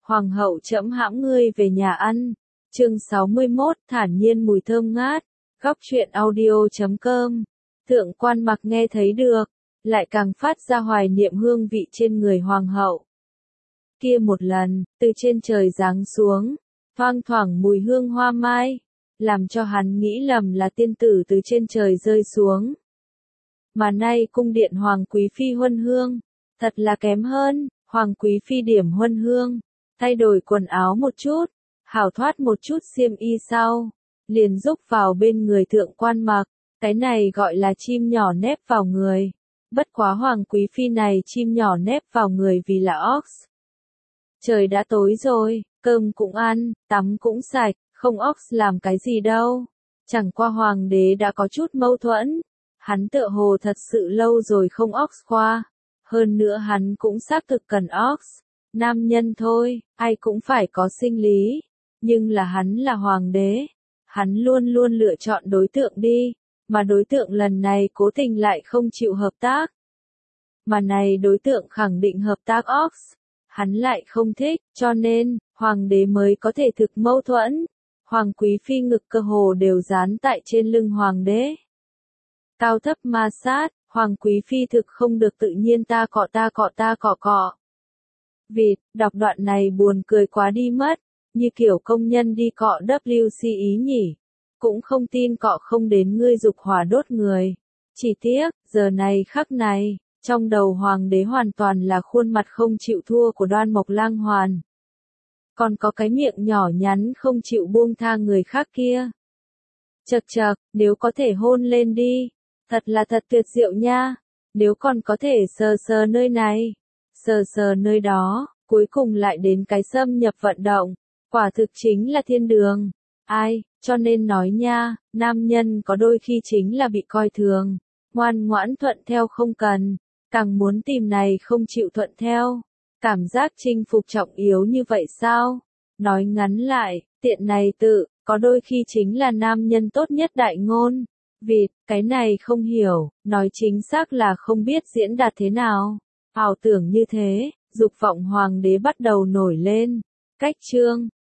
Hoàng hậu trẫm hãm ngươi về nhà ăn. Chương 61, thản nhiên mùi thơm ngát. Góc truyện audio.com. Thượng quan Mặc nghe thấy được, lại càng phát ra hoài niệm hương vị trên người hoàng hậu. Kia một lần, từ trên trời giáng xuống, thoang thoảng mùi hương hoa mai, làm cho hắn nghĩ lầm là tiên tử từ trên trời rơi xuống. Mà nay cung điện hoàng quý phi huân hương, thật là kém hơn. Hoàng quý phi điểm huân hương, thay đổi quần áo một chút, hảo thoát một chút xiêm y sau, liền rúc vào bên người thượng quan Mặc. Cái này gọi là chim nhỏ nép vào người. Bất quá hoàng quý phi này chim nhỏ nép vào người vì là ox. Trời đã tối rồi, cơm cũng ăn, tắm cũng sạch, không ox làm cái gì đâu. Chẳng qua hoàng đế đã có chút mâu thuẫn. Hắn tựa hồ thật sự lâu rồi không ox qua. Hơn nữa hắn cũng xác thực cần ox. Nam nhân thôi, ai cũng phải có sinh lý. Nhưng là hắn là hoàng đế. Hắn luôn luôn lựa chọn đối tượng đi. Mà đối tượng lần này cố tình lại không chịu hợp tác. Mà này đối tượng khẳng định hợp tác ox. Hắn lại không thích, cho nên, hoàng đế mới có thể thực mâu thuẫn. Hoàng quý phi ngực cơ hồ đều dán tại trên lưng hoàng đế. Cao thấp ma sát, hoàng quý phi thực không được tự nhiên ta cọ. Vịt, đọc đoạn này buồn cười quá đi mất, như kiểu công nhân đi cọ WC ý nhỉ. Cũng không tin cọ không đến ngươi dục hỏa đốt người. Chỉ tiếc, giờ này khắc này, trong đầu hoàng đế hoàn toàn là khuôn mặt không chịu thua của Đoan Mộc Lang Hoàn. Còn có cái miệng nhỏ nhắn không chịu buông tha người khác kia. Chậc chậc, nếu có thể hôn lên đi. Thật là thật tuyệt diệu nha. Nếu còn có thể sờ sờ nơi này, sờ sờ nơi đó, cuối cùng lại đến cái xâm nhập vận động. Quả thực chính là thiên đường. Ai, cho nên nói nha, nam nhân có đôi khi chính là bị coi thường. Ngoan ngoãn thuận theo không cần, càng muốn tìm này không chịu thuận theo. Cảm giác chinh phục trọng yếu như vậy sao? Nói ngắn lại, tiện này tự, có đôi khi chính là nam nhân tốt nhất đại ngôn. Vịt, cái này không hiểu, nói chính xác là không biết diễn đạt thế nào. Ảo tưởng như thế, dục vọng hoàng đế bắt đầu nổi lên. Cách chương,